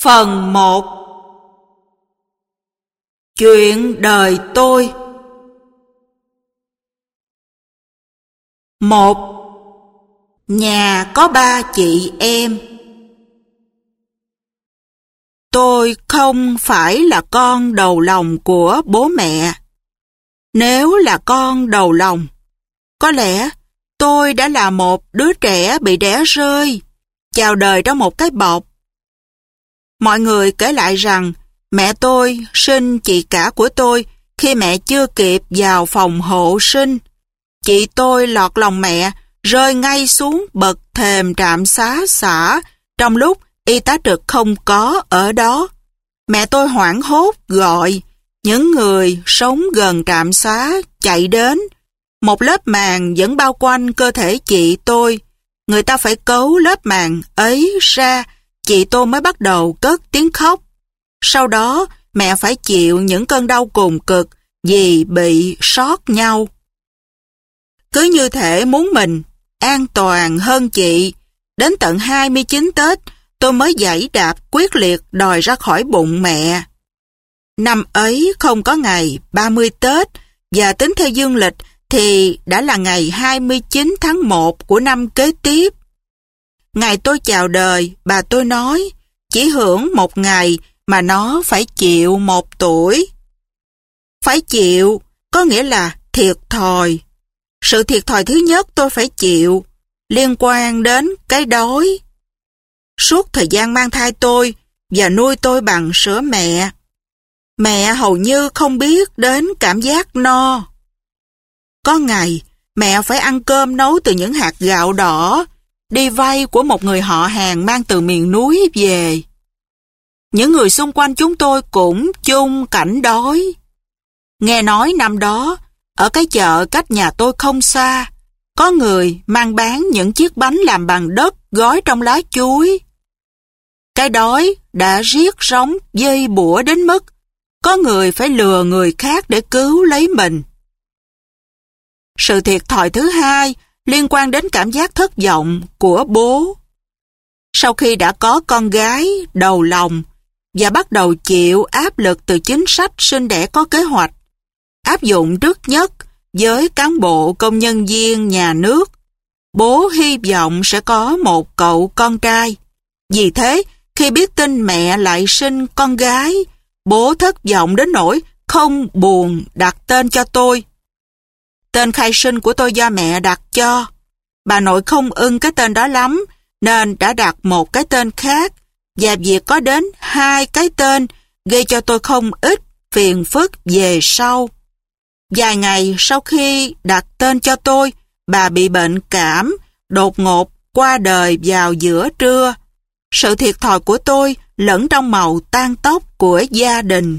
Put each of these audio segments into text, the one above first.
Phần 1. Chuyện đời tôi. 1. Nhà có 3 chị em. Tôi không phải là con đầu lòng của bố mẹ. Nếu là con đầu lòng, có lẽ tôi đã là một đứa trẻ bị đẻ rơi, chào đời trong một cái bọc. Mọi người kể lại rằng mẹ tôi sinh chị cả của tôi khi mẹ chưa kịp vào phòng hộ sinh. Chị tôi lọt lòng mẹ, rơi ngay xuống bậc thềm trạm xá xã trong lúc y tá trực không có ở đó. Mẹ tôi hoảng hốt gọi. Những người sống gần trạm xá chạy đến. Một lớp màng vẫn bao quanh cơ thể chị tôi. Người ta phải cấu lớp màng ấy ra, chị tôi mới bắt đầu cất tiếng khóc. Sau đó, mẹ phải chịu những cơn đau cùng cực vì bị sót nhau. Cứ như thể muốn mình an toàn hơn chị, đến tận 29 Tết, tôi mới giãy đạp quyết liệt đòi ra khỏi bụng mẹ. Năm ấy không có ngày 30 Tết, và tính theo dương lịch thì đã là ngày 29 tháng 1 của năm kế tiếp. Ngày tôi chào đời, bà tôi nói, chỉ hưởng một ngày mà nó phải chịu 1 tuổi. Phải chịu có nghĩa là thiệt thòi. Sự thiệt thòi thứ nhất tôi phải chịu liên quan đến cái đói. Suốt thời gian mang thai tôi và nuôi tôi bằng sữa mẹ, mẹ hầu như không biết đến cảm giác no. Có ngày, mẹ phải ăn cơm nấu từ những hạt gạo đỏ, đi vay của một người họ hàng mang từ miền núi về. Những người xung quanh chúng tôi cũng chung cảnh đói. Nghe nói năm đó, ở cái chợ cách nhà tôi không xa, có người mang bán những chiếc bánh làm bằng đất gói trong lá chuối. Cái đói đã riết rống dây bủa đến mức có người phải lừa người khác để cứu lấy mình. Sự thiệt thòi thứ hai liên quan đến cảm giác thất vọng của bố. Sau khi đã có con gái đầu lòng và bắt đầu chịu áp lực từ chính sách sinh đẻ có kế hoạch, áp dụng trước nhất với cán bộ công nhân viên nhà nước, bố hy vọng sẽ có một cậu con trai. Vì thế, khi biết tin mẹ lại sinh con gái, bố thất vọng đến nỗi không buồn đặt tên cho tôi. Tên khai sinh của tôi do mẹ đặt cho. Bà nội không ưng cái tên đó lắm, nên đã đặt một cái tên khác, và việc có đến 2 cái tên gây cho tôi không ít phiền phức về sau. Vài ngày sau khi đặt tên cho tôi, bà bị bệnh cảm, đột ngột qua đời vào giữa trưa. Sự thiệt thòi của tôi lẫn trong màu tang tóc của gia đình.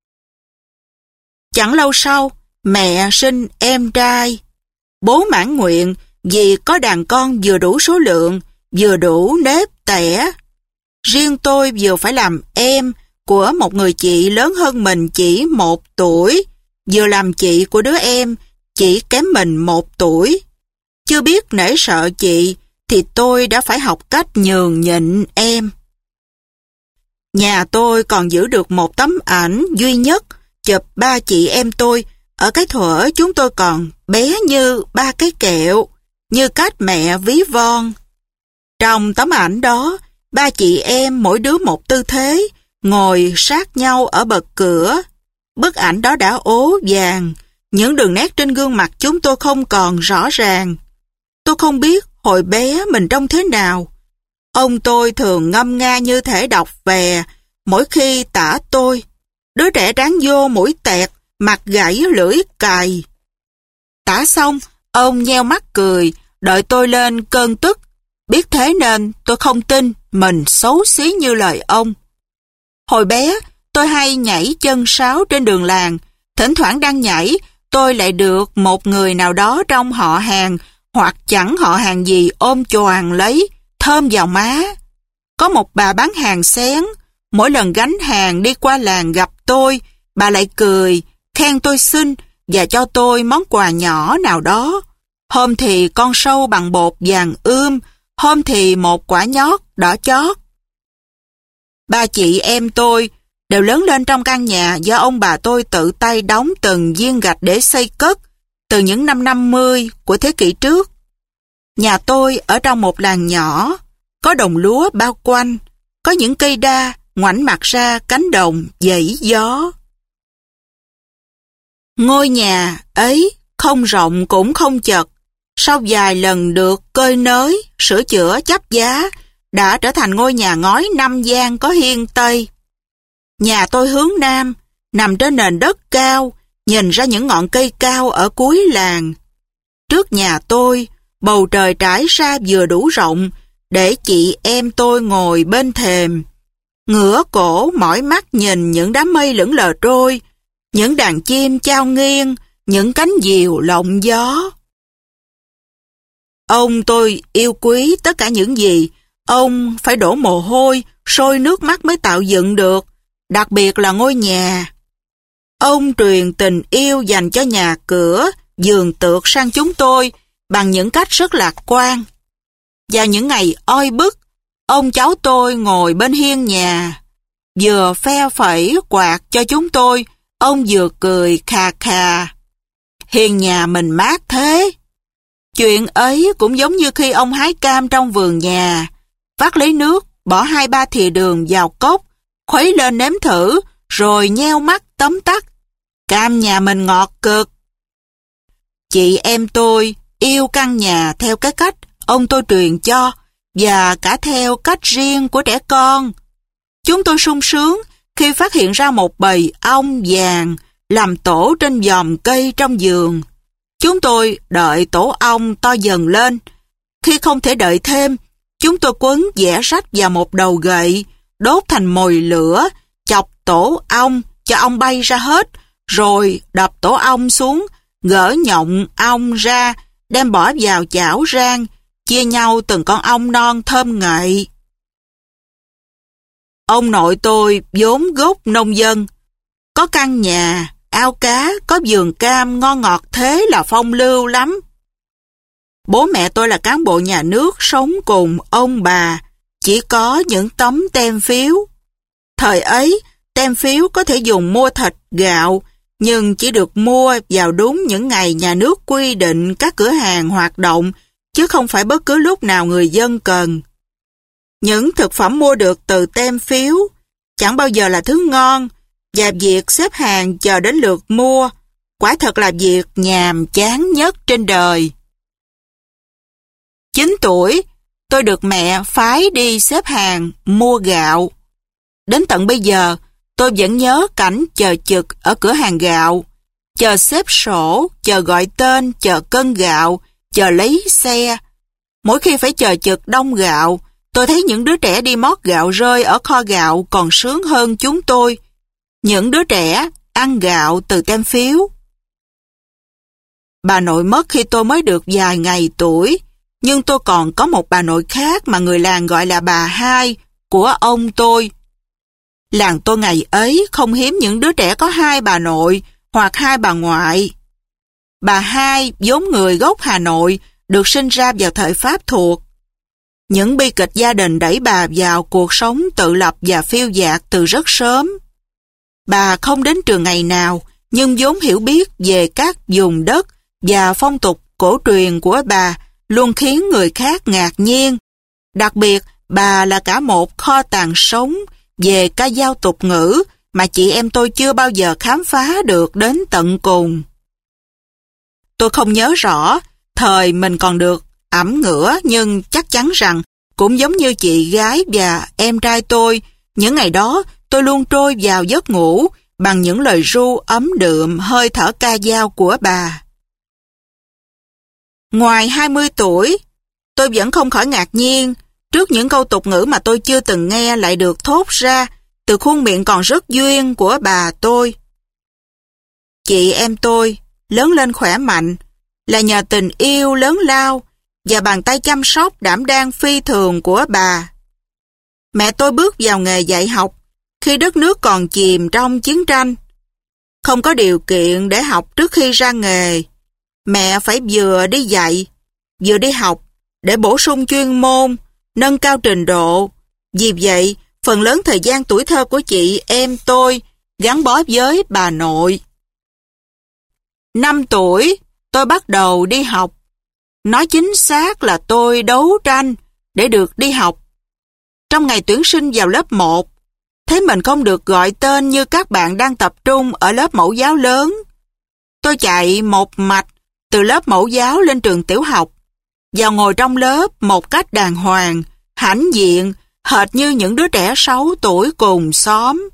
Chẳng lâu sau, mẹ sinh em trai. Bố mãn nguyện vì có đàn con vừa đủ số lượng, vừa đủ nếp tẻ. Riêng tôi vừa phải làm em của một người chị lớn hơn mình chỉ 1 tuổi, vừa làm chị của đứa em chỉ kém mình 1 tuổi. Chưa biết nể sợ chị thì tôi đã phải học cách nhường nhịn em. Nhà tôi còn giữ được một tấm ảnh duy nhất chụp 3 chị em tôi ở cái thuở chúng tôi còn bé như 3 cái kẹo, như cách mẹ ví von. Trong tấm ảnh đó, 3 chị em mỗi đứa một tư thế, ngồi sát nhau ở bậc cửa. Bức ảnh đó đã ố vàng, những đường nét trên gương mặt chúng tôi không còn rõ ràng. Tôi không biết hồi bé mình trông thế nào. Ông tôi thường ngâm nga như thể đọc về mỗi khi tả tôi. Đứa trẻ trán vô mũi tẹt, mặt gãy lưỡi cài. Tả xong, ông nheo mắt cười, đợi tôi lên cơn tức. Biết thế nên tôi không tin mình xấu xí như lời ông. Hồi bé, tôi hay nhảy chân sáo trên đường làng. Thỉnh thoảng đang nhảy, tôi lại được một người nào đó trong họ hàng hoặc chẳng họ hàng gì ôm choàng lấy, thơm vào má. Có một bà bán hàng xén, mỗi lần gánh hàng đi qua làng gặp tôi, bà lại cười, khen tôi xinh và cho tôi món quà nhỏ nào đó. Hôm thì con sâu bằng bột vàng ươm, hôm thì một quả nhót đỏ chót. Ba chị em tôi đều lớn lên trong căn nhà do ông bà tôi tự tay đóng từng viên gạch để xây cất từ những năm 50 của thế kỷ trước. Nhà tôi ở trong một làng nhỏ, có đồng lúa bao quanh, có những cây đa ngoảnh mặt ra cánh đồng dãy gió. Ngôi nhà ấy không rộng cũng không chật, sau vài lần được cơi nới, sửa chữa chắp giá, đã trở thành ngôi nhà ngói 5 gian có hiên Tây. Nhà tôi hướng Nam, nằm trên nền đất cao, nhìn ra những ngọn cây cao ở cuối làng. Trước nhà tôi, bầu trời trải ra vừa đủ rộng để chị em tôi ngồi bên thềm, ngửa cổ mỏi mắt nhìn những đám mây lững lờ trôi, những đàn chim chao nghiêng, những cánh diều lộng gió. Ông tôi yêu quý tất cả những gì ông phải đổ mồ hôi, sôi nước mắt mới tạo dựng được, đặc biệt là ngôi nhà. Ông truyền tình yêu dành cho nhà cửa, vườn tược sang chúng tôi bằng những cách rất lạc quan. Vào những ngày oi bức, ông cháu tôi ngồi bên hiên nhà, vừa phe phẩy quạt cho chúng tôi, ông vừa cười khà khà. Hiên nhà mình mát thế. Chuyện ấy cũng giống như khi ông hái cam trong vườn nhà, vắt lấy nước, bỏ 2-3 thìa đường vào cốc, khuấy lên nếm thử, rồi nheo mắt tấm tắc. Cam nhà mình ngọt cực. Chị em tôi yêu căn nhà theo cái cách ông tôi truyền cho, và cả theo cách riêng của trẻ con. Chúng tôi sung sướng khi phát hiện ra một bầy ong vàng làm tổ trên vòm cây trong vườn. Chúng tôi đợi tổ ong to dần lên. Khi không thể đợi thêm, chúng tôi quấn dẻ rách vào một đầu gậy, đốt thành mồi lửa, chọc tổ ong cho ong bay ra hết, rồi đập tổ ong xuống, gỡ nhộng ong ra, đem bỏ vào chảo rang, chia nhau từng con ong non thơm ngậy. Ông nội tôi vốn gốc nông dân, có căn nhà, ao cá, có vườn cam ngon ngọt thế là phong lưu lắm. Bố mẹ tôi là cán bộ nhà nước sống cùng ông bà, chỉ có những tấm tem phiếu. Thời ấy, tem phiếu có thể dùng mua thịt, gạo, nhưng chỉ được mua vào đúng những ngày nhà nước quy định các cửa hàng hoạt động, chứ không phải bất cứ lúc nào người dân cần. Những thực phẩm mua được từ tem phiếu chẳng bao giờ là thứ ngon, và việc xếp hàng chờ đến lượt mua quả thật là việc nhàm chán nhất trên đời. 9 tuổi, tôi được mẹ phái đi xếp hàng mua gạo. Đến tận bây giờ, tôi vẫn nhớ cảnh chờ chực ở cửa hàng gạo, chờ xếp sổ, chờ gọi tên, chờ cân gạo, chờ lấy xe. Mỗi khi phải chờ chực đông gạo, tôi thấy những đứa trẻ đi mót gạo rơi ở kho gạo còn sướng hơn chúng tôi. Những đứa trẻ ăn gạo từ tem phiếu. Bà nội mất khi tôi mới được vài ngày tuổi, nhưng tôi còn có một bà nội khác mà người làng gọi là bà hai của ông tôi. Làng tôi ngày ấy không hiếm những đứa trẻ có 2 bà nội hoặc 2 bà ngoại. Bà hai vốn người gốc Hà Nội, được sinh ra vào thời Pháp thuộc. Những bi kịch gia đình đẩy bà vào cuộc sống tự lập và phiêu dạt từ rất sớm. Bà không đến trường ngày nào, nhưng vốn hiểu biết về các vùng đất và phong tục cổ truyền của bà luôn khiến người khác ngạc nhiên. Đặc biệt, bà là cả một kho tàng sống về ca dao tục ngữ mà chị em tôi chưa bao giờ khám phá được đến tận cùng. Tôi không nhớ rõ thời mình còn được ẵm ngửa, nhưng chắc chắn rằng cũng giống như chị gái và em trai tôi, những ngày đó tôi luôn trôi vào giấc ngủ bằng những lời ru ấm đượm hơi thở ca dao của bà. Ngoài 20 tuổi, tôi vẫn không khỏi ngạc nhiên trước những câu tục ngữ mà tôi chưa từng nghe lại được thốt ra từ khuôn miệng còn rất duyên của bà tôi. Chị em tôi lớn lên khỏe mạnh là nhờ tình yêu lớn lao và bàn tay chăm sóc đảm đang phi thường của bà. Mẹ tôi bước vào nghề dạy học khi đất nước còn chìm trong chiến tranh. Không có điều kiện để học trước khi ra nghề, mẹ phải vừa đi dạy, vừa đi học để bổ sung chuyên môn, nâng cao trình độ. Vì vậy, phần lớn thời gian tuổi thơ của chị em tôi gắn bó với bà nội. 5 tuổi, tôi bắt đầu đi học. Nói chính xác là tôi đấu tranh để được đi học. Trong ngày tuyển sinh vào lớp 1, thấy mình không được gọi tên như các bạn đang tập trung ở lớp mẫu giáo lớn. Tôi chạy một mạch từ lớp mẫu giáo lên trường tiểu học, vào ngồi trong lớp một cách đàng hoàng, hãnh diện, hệt như những đứa trẻ 6 tuổi cùng xóm.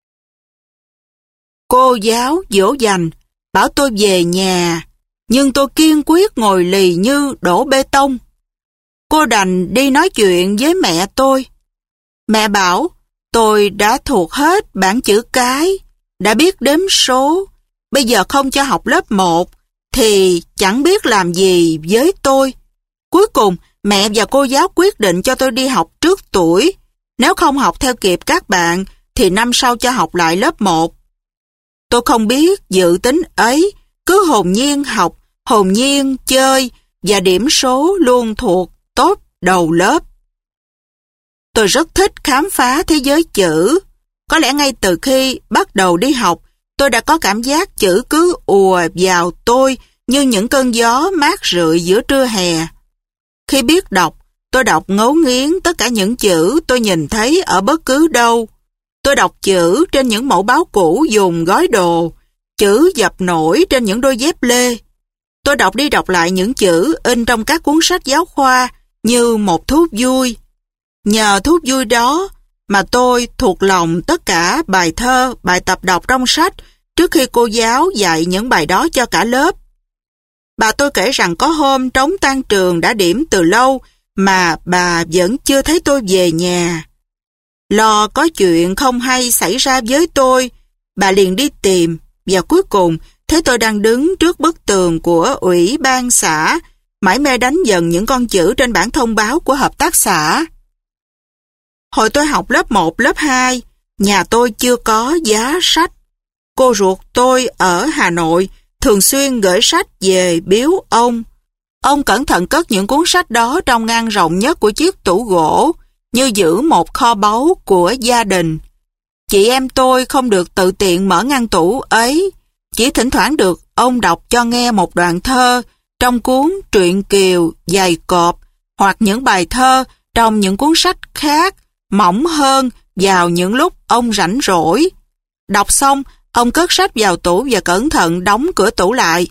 Cô giáo dỗ dành, bảo tôi về nhà, nhưng tôi kiên quyết ngồi lì như đổ bê tông. Cô đành đi nói chuyện với mẹ tôi. Mẹ bảo tôi đã thuộc hết bảng chữ cái, đã biết đếm số, bây giờ không cho học lớp 1 thì chẳng biết làm gì với tôi. Cuối cùng, mẹ và cô giáo quyết định cho tôi đi học trước tuổi. Nếu không học theo kịp các bạn, thì năm sau cho học lại lớp 1. Tôi không biết dự tính ấy, cứ hồn nhiên học, hồn nhiên chơi, và điểm số luôn thuộc top đầu lớp. Tôi rất thích khám phá thế giới chữ. Có lẽ ngay từ khi bắt đầu đi học, tôi đã có cảm giác chữ cứ ùa vào tôi như những cơn gió mát rượi giữa trưa hè. Khi biết đọc, tôi đọc ngấu nghiến tất cả những chữ tôi nhìn thấy ở bất cứ đâu. Tôi đọc chữ trên những mẫu báo cũ dùng gói đồ, chữ dập nổi trên những đôi dép lê. Tôi đọc đi đọc lại những chữ in trong các cuốn sách giáo khoa như một thú vui. Nhờ thú vui đó mà tôi thuộc lòng tất cả bài thơ, bài tập đọc trong sách trước khi cô giáo dạy những bài đó cho cả lớp. Bà tôi kể rằng có hôm trống tan trường đã điểm từ lâu mà bà vẫn chưa thấy tôi về nhà. Lo có chuyện không hay xảy ra với tôi, bà liền đi tìm và cuối cùng thấy tôi đang đứng trước bức tường của ủy ban xã, mải mê đánh dần những con chữ trên bảng thông báo của hợp tác xã. Hồi tôi học lớp 1, lớp 2, nhà tôi chưa có giá sách. Cô ruột tôi ở Hà Nội thường xuyên gửi sách về biếu ông. Ông cẩn thận cất những cuốn sách đó trong ngăn rộng nhất của chiếc tủ gỗ, như giữ một kho báu của gia đình. Chị em tôi không được tự tiện mở ngăn tủ ấy, chỉ thỉnh thoảng được ông đọc cho nghe một đoạn thơ trong cuốn truyện Kiều, Giày Cộp, hoặc những bài thơ trong những cuốn sách khác, mỏng hơn vào những lúc ông rảnh rỗi. Đọc xong, ông cất sách vào tủ và cẩn thận đóng cửa tủ lại.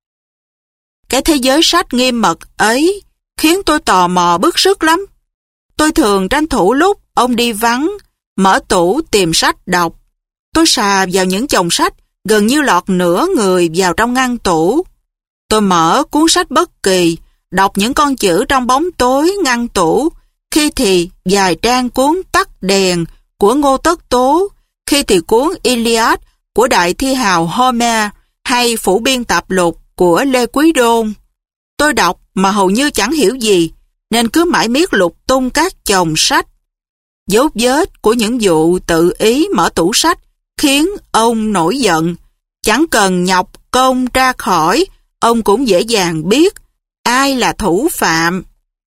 Cái thế giới sách nghiêm mật ấy khiến tôi tò mò bức rứt lắm. Tôi thường tranh thủ lúc ông đi vắng, mở tủ tìm sách đọc. Tôi sà vào những chồng sách, gần như lọt nửa người vào trong ngăn tủ. Tôi mở cuốn sách bất kỳ, đọc những con chữ trong bóng tối ngăn tủ, khi thì vài trang cuốn Tắt đèn của Ngô Tất Tố, khi thì cuốn Iliad của đại thi hào Homer, hay Phủ biên tạp lục của Lê Quý Đôn. Tôi đọc mà hầu như chẳng hiểu gì, nên cứ mãi miết lục tung các chồng sách. Dấu vết của những vụ tự ý mở tủ sách khiến ông nổi giận. Chẳng cần nhọc công tra khỏi, ông cũng dễ dàng biết ai là thủ phạm.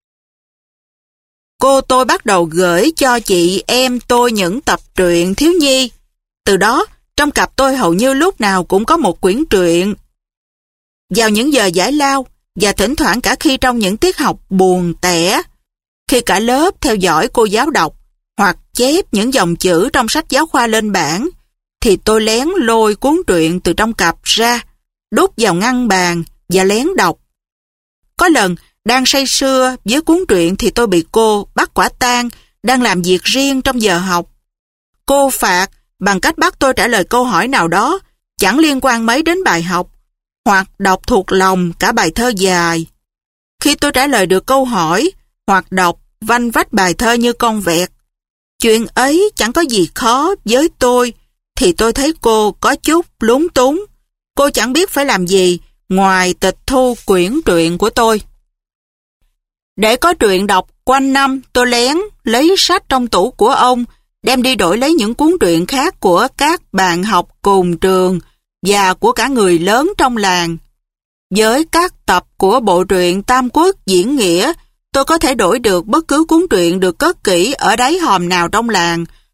Cô tôi bắt đầu gửi cho chị em tôi những tập truyện thiếu nhi. Từ đó, trong cặp tôi hầu như lúc nào cũng có một quyển truyện. Vào những giờ giải lao, và thỉnh thoảng cả khi trong những tiết học buồn tẻ, khi cả lớp theo dõi cô giáo đọc, hoặc chép những dòng chữ trong sách giáo khoa lên bảng, thì tôi lén lôi cuốn truyện từ trong cặp ra, đút vào ngăn bàn và lén đọc. Có lần, đang say sưa với cuốn truyện thì tôi bị cô bắt quả tang đang làm việc riêng trong giờ học. Cô phạt bằng cách bắt tôi trả lời câu hỏi nào đó chẳng liên quan mấy đến bài học, hoặc đọc thuộc lòng cả bài thơ dài. Khi tôi trả lời được câu hỏi, hoặc đọc vanh vách bài thơ như con vẹt, chuyện ấy chẳng có gì khó với tôi, thì tôi thấy cô có chút lúng túng. Cô chẳng biết phải làm gì ngoài tịch thu quyển truyện của tôi. Để có truyện đọc quanh năm, tôi lén lấy sách trong tủ của ông, đem đi đổi lấy những cuốn truyện khác của các bạn học cùng trường và của cả người lớn trong làng. Với các tập của bộ truyện Tam Quốc Diễn Nghĩa, tôi có thể đổi được bất cứ cuốn truyện được cất kỹ ở đáy hòm nào trong làng,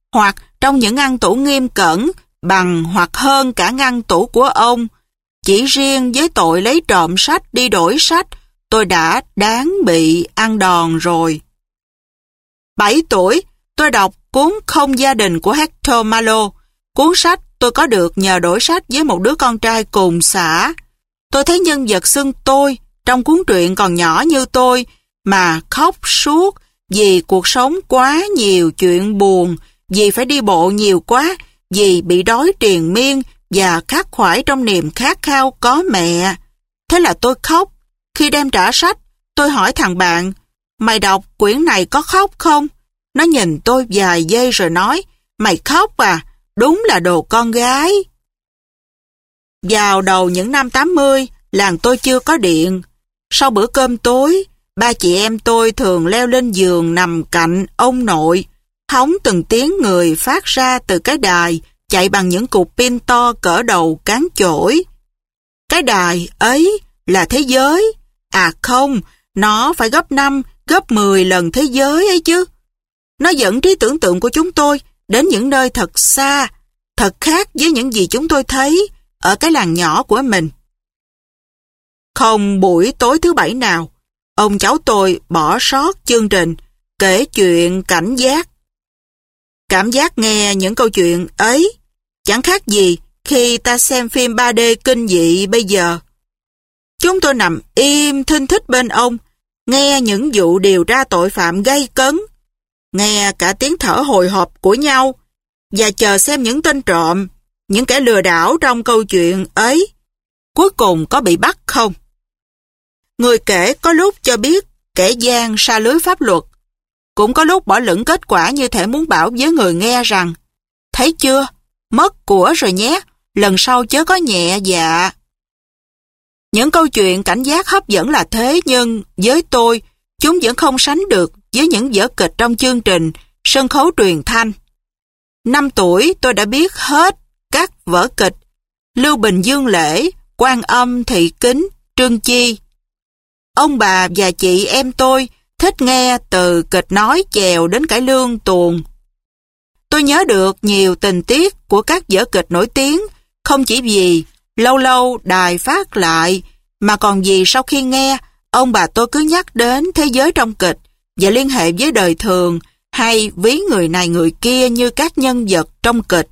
hoặc trong những ngăn tủ nghiêm cẩn, bằng hoặc hơn cả ngăn tủ của ông. Chỉ riêng với tội lấy trộm sách đi đổi sách, tôi đã đáng bị ăn đòn rồi. 7 tuổi, tôi đọc cuốn Không gia đình của Hector Mallow. Cuốn sách tôi có được nhờ đổi sách với một đứa con trai cùng xã. Tôi thấy nhân vật xưng tôi trong cuốn truyện còn nhỏ như tôi mà khóc suốt vì cuộc sống quá nhiều chuyện buồn, vì phải đi bộ nhiều quá, vì bị đói triền miên và khát khoải trong niềm khát khao có mẹ. Thế là tôi khóc. Khi đem trả sách, tôi hỏi thằng bạn, mày đọc quyển này có khóc không? Nó nhìn tôi vài giây rồi nói, mày khóc à? Đúng là đồ con gái. Vào đầu những năm 80, làng tôi chưa có điện. Sau bữa cơm tối, ba chị em tôi thường leo lên giường nằm cạnh ông nội, hóng từng tiếng người phát ra từ cái đài chạy bằng những cục pin to cỡ đầu cán chổi. Cái đài ấy là thế giới. À không, nó phải gấp 5, gấp 10 lần thế giới ấy chứ. Nó dẫn trí tưởng tượng của chúng tôi đến những nơi thật xa, thật khác với những gì chúng tôi thấy ở cái làng nhỏ của mình. Không buổi tối thứ Bảy nào, ông cháu tôi bỏ sót chương trình kể chuyện cảnh giác. Cảm giác nghe những câu chuyện ấy chẳng khác gì khi ta xem phim 3D kinh dị bây giờ. Chúng tôi nằm im thinh thích bên ông, nghe những vụ điều tra tội phạm gay cấn, nghe cả tiếng thở hồi hộp của nhau, và chờ xem những tên trộm, những kẻ lừa đảo trong câu chuyện ấy, cuối cùng có bị bắt không. Người kể có lúc cho biết kẻ gian sa lưới pháp luật, cũng có lúc bỏ lửng kết quả như thể muốn bảo với người nghe rằng, thấy chưa, mất của rồi nhé, lần sau chớ có nhẹ dạ. Những câu chuyện cảnh giác hấp dẫn là thế, nhưng với tôi, chúng vẫn không sánh được với những vở kịch trong chương trình sân khấu truyền thanh. 5 tuổi tôi đã biết hết các vở kịch Lưu Bình Dương Lễ, Quan Âm Thị Kính, Trương Chi. Ông bà và chị em tôi thích nghe từ kịch nói chèo đến cải lương tuồng. Tôi nhớ được nhiều tình tiết của các vở kịch nổi tiếng, không chỉ vì lâu lâu đài phát lại, mà còn vì sau khi nghe, ông bà tôi cứ nhắc đến thế giới trong kịch và liên hệ với đời thường, hay ví người này người kia như các nhân vật trong kịch.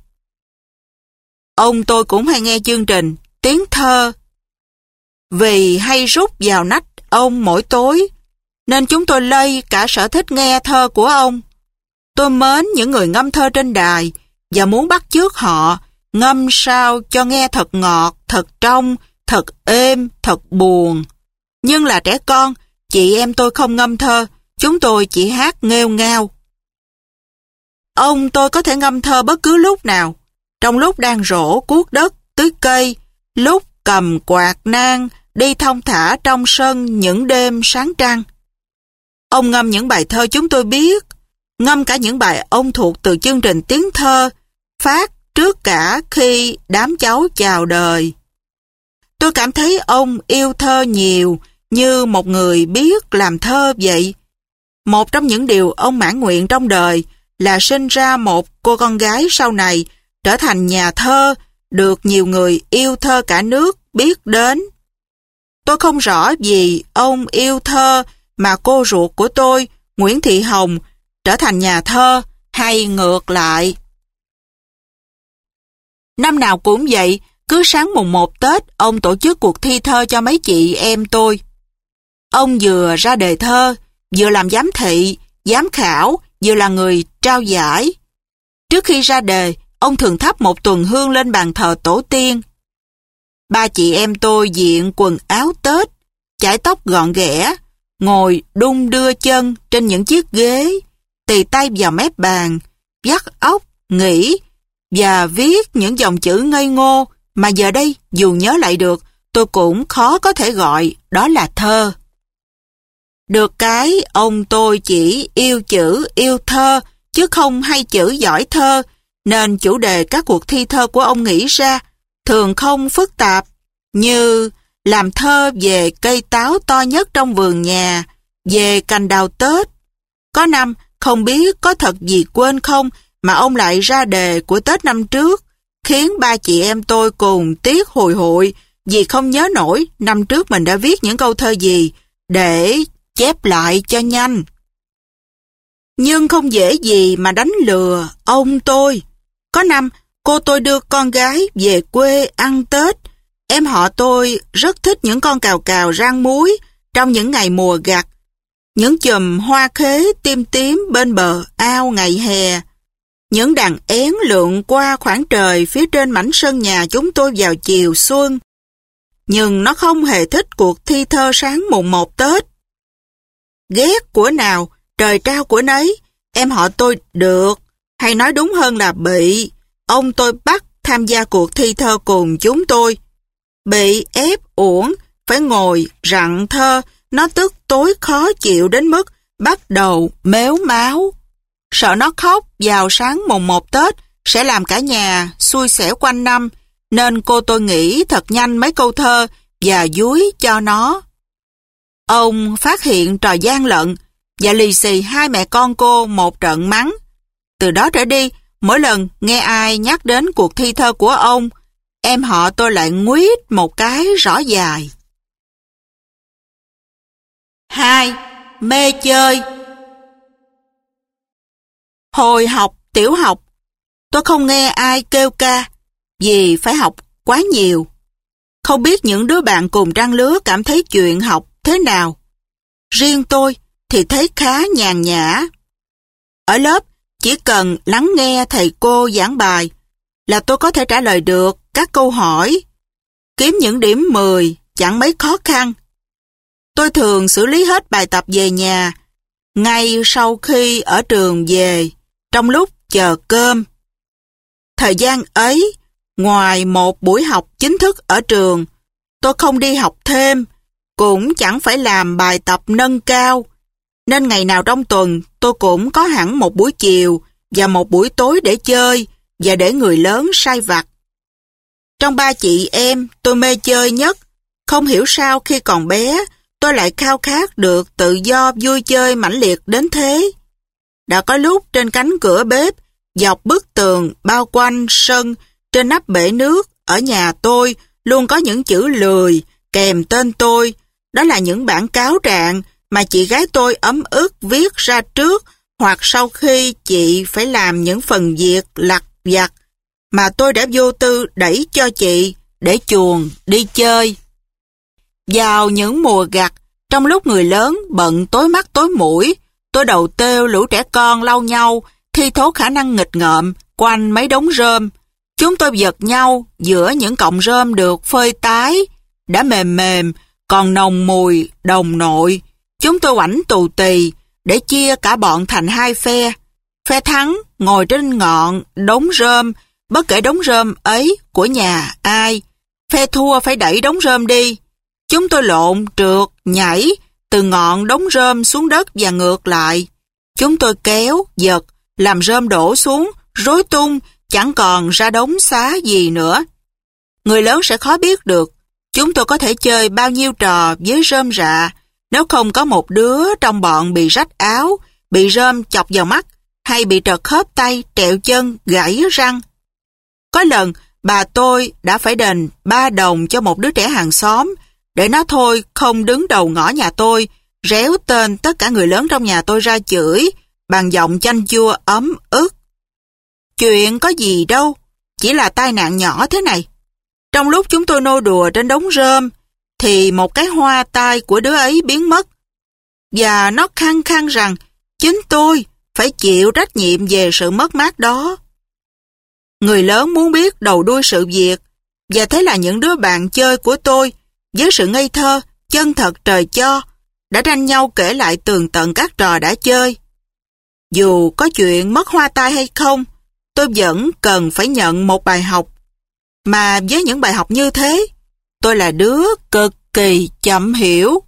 Ông tôi cũng hay nghe chương trình Tiếng Thơ. Vì hay rút vào nách ông mỗi tối, nên chúng tôi lây cả sở thích nghe thơ của ông. Tôi mến những người ngâm thơ trên đài và muốn bắt chước họ, ngâm sao cho nghe thật ngọt, thật trong, thật êm, thật buồn. Nhưng là trẻ con, chị em tôi không ngâm thơ, chúng tôi chỉ hát nghêu ngao. Ông tôi có thể ngâm thơ bất cứ lúc nào, trong lúc đang rổ cuốc đất, tưới cây, lúc cầm quạt nang, đi thong thả trong sân những đêm sáng trăng. Ông ngâm những bài thơ chúng tôi biết, ngâm cả những bài ông thuộc từ chương trình Tiếng Thơ, phát trước cả khi đám cháu chào đời. Tôi cảm thấy ông yêu thơ nhiều, như một người biết làm thơ vậy. Một trong những điều ông mãn nguyện trong đời là sinh ra một cô con gái sau này trở thành nhà thơ, được nhiều người yêu thơ cả nước biết đến. Tôi không rõ vì ông yêu thơ mà cô ruột của tôi, Nguyễn Thị Hồng, trở thành nhà thơ hay ngược lại. Năm nào cũng vậy, cứ sáng mùng 1 Tết, ông tổ chức cuộc thi thơ cho mấy chị em tôi. Ông vừa ra đề thơ, vừa làm giám thị, giám khảo, vừa là người trao giải. Trước khi ra đề, ông thường thắp một tuần hương lên bàn thờ tổ tiên. Ba chị em tôi diện quần áo Tết, chải tóc gọn ghẽ, ngồi đung đưa chân trên những chiếc ghế, tì tay vào mép bàn, vắt óc, nghĩ và viết những dòng chữ ngây ngô mà giờ đây dù nhớ lại được, tôi cũng khó có thể gọi đó là thơ. Được cái ông tôi chỉ yêu chữ, yêu thơ, chứ không hay chữ giỏi thơ, nên chủ đề các cuộc thi thơ của ông nghĩ ra thường không phức tạp, như làm thơ về cây táo to nhất trong vườn nhà, về cành đào Tết. Có năm không biết có thật gì quên không mà ông lại ra đề của Tết năm trước, khiến ba chị em tôi cùng tiếc hùi hụi vì không nhớ nổi năm trước mình đã viết những câu thơ gì để chép lại cho nhanh. Nhưng không dễ gì mà đánh lừa ông tôi. Có năm, cô tôi đưa con gái về quê ăn Tết. Em họ tôi rất thích những con cào cào rang muối trong những ngày mùa gặt, những chùm hoa khế tím tím bên bờ ao ngày hè, những đàn én lượn qua khoảng trời phía trên mảnh sân nhà chúng tôi vào chiều xuân. Nhưng nó không hề thích cuộc thi thơ sáng mùng 1 Tết. Ghét của nào, trời trao của nấy, em họ tôi được, hay nói đúng hơn là bị, ông tôi bắt tham gia cuộc thi thơ cùng chúng tôi. Bị ép uổng, phải ngồi rặn thơ, nó tức tối khó chịu đến mức bắt đầu mếu máo. Sợ nó khóc vào sáng mùng 1 Tết sẽ làm cả nhà xui xẻo quanh năm, nên cô tôi nghĩ thật nhanh mấy câu thơ và dúi cho nó. Ông phát hiện trò gian lận và lì xì hai mẹ con cô một trận mắng. Từ đó trở đi, mỗi lần nghe ai nhắc đến cuộc thi thơ của ông, em họ tôi lại nguyết một cái rõ dài. 2. Mê chơi. Hồi học tiểu học, tôi không nghe ai kêu ca vì phải học quá nhiều. Không biết những đứa bạn cùng trang lứa cảm thấy chuyện học thế nào. Riêng tôi thì thấy khá nhàn nhã. Ở lớp, chỉ cần lắng nghe thầy cô giảng bài là tôi có thể trả lời được các câu hỏi. Kiếm những điểm 10 chẳng mấy khó khăn. Tôi thường xử lý hết bài tập về nhà ngay sau khi ở trường về, trong lúc chờ cơm. Thời gian ấy, ngoài một buổi học chính thức ở trường, tôi không đi học thêm, cũng chẳng phải làm bài tập nâng cao, nên ngày nào trong tuần tôi cũng có hẳn một buổi chiều và một buổi tối để chơi và để người lớn sai vặt. Trong ba chị em, tôi mê chơi nhất. Không hiểu sao khi còn bé, tôi lại khao khát được tự do vui chơi mãnh liệt đến thế. Đã có lúc trên cánh cửa bếp, dọc bức tường bao quanh sân, trên nắp bể nước ở nhà tôi luôn có những chữ lười kèm tên tôi. Đó là những bản cáo trạng mà chị gái tôi ấm ức viết ra trước hoặc sau khi chị phải làm những phần việc lặt vặt mà tôi đã vô tư đẩy cho chị để chuồn đi chơi. Vào những mùa gặt, trong lúc người lớn bận tối mắt tối mũi, tôi đầu têu lũ trẻ con lau nhau, thi thố khả năng nghịch ngợm quanh mấy đống rơm. Chúng tôi giật nhau giữa những cọng rơm được phơi tái, đã mềm mềm, còn nồng mùi đồng nội. Chúng tôi oảnh tù tì để chia cả bọn thành hai phe. Phe thắng ngồi trên ngọn đống rơm, bất kể đống rơm ấy của nhà ai. Phe thua phải đẩy đống rơm đi. Chúng tôi lộn, trượt, nhảy từ ngọn đống rơm xuống đất và ngược lại. Chúng tôi kéo, giật, làm rơm đổ xuống, rối tung, chẳng còn ra đống xá gì nữa. Người lớn sẽ khó biết được chúng tôi có thể chơi bao nhiêu trò với rơm rạ nếu không có một đứa trong bọn bị rách áo, bị rơm chọc vào mắt hay bị trật khớp tay, trẹo chân, gãy răng. Có lần bà tôi đã phải đền 3 đồng cho một đứa trẻ hàng xóm để nó thôi không đứng đầu ngõ nhà tôi, réo tên tất cả người lớn trong nhà tôi ra chửi bằng giọng chanh chua ấm ức. Chuyện có gì đâu, chỉ là tai nạn nhỏ thế này. Trong lúc chúng tôi nô đùa trên đống rơm, thì một cái hoa tai của đứa ấy biến mất. Và nó khăng khăng rằng chính tôi phải chịu trách nhiệm về sự mất mát đó. Người lớn muốn biết đầu đuôi sự việc, và thế là những đứa bạn chơi của tôi, với sự ngây thơ, chân thật trời cho, đã tranh nhau kể lại tường tận các trò đã chơi. Dù có chuyện mất hoa tai hay không, tôi vẫn cần phải nhận một bài học. Mà với những bài học như thế, tôi là đứa cực kỳ chậm hiểu.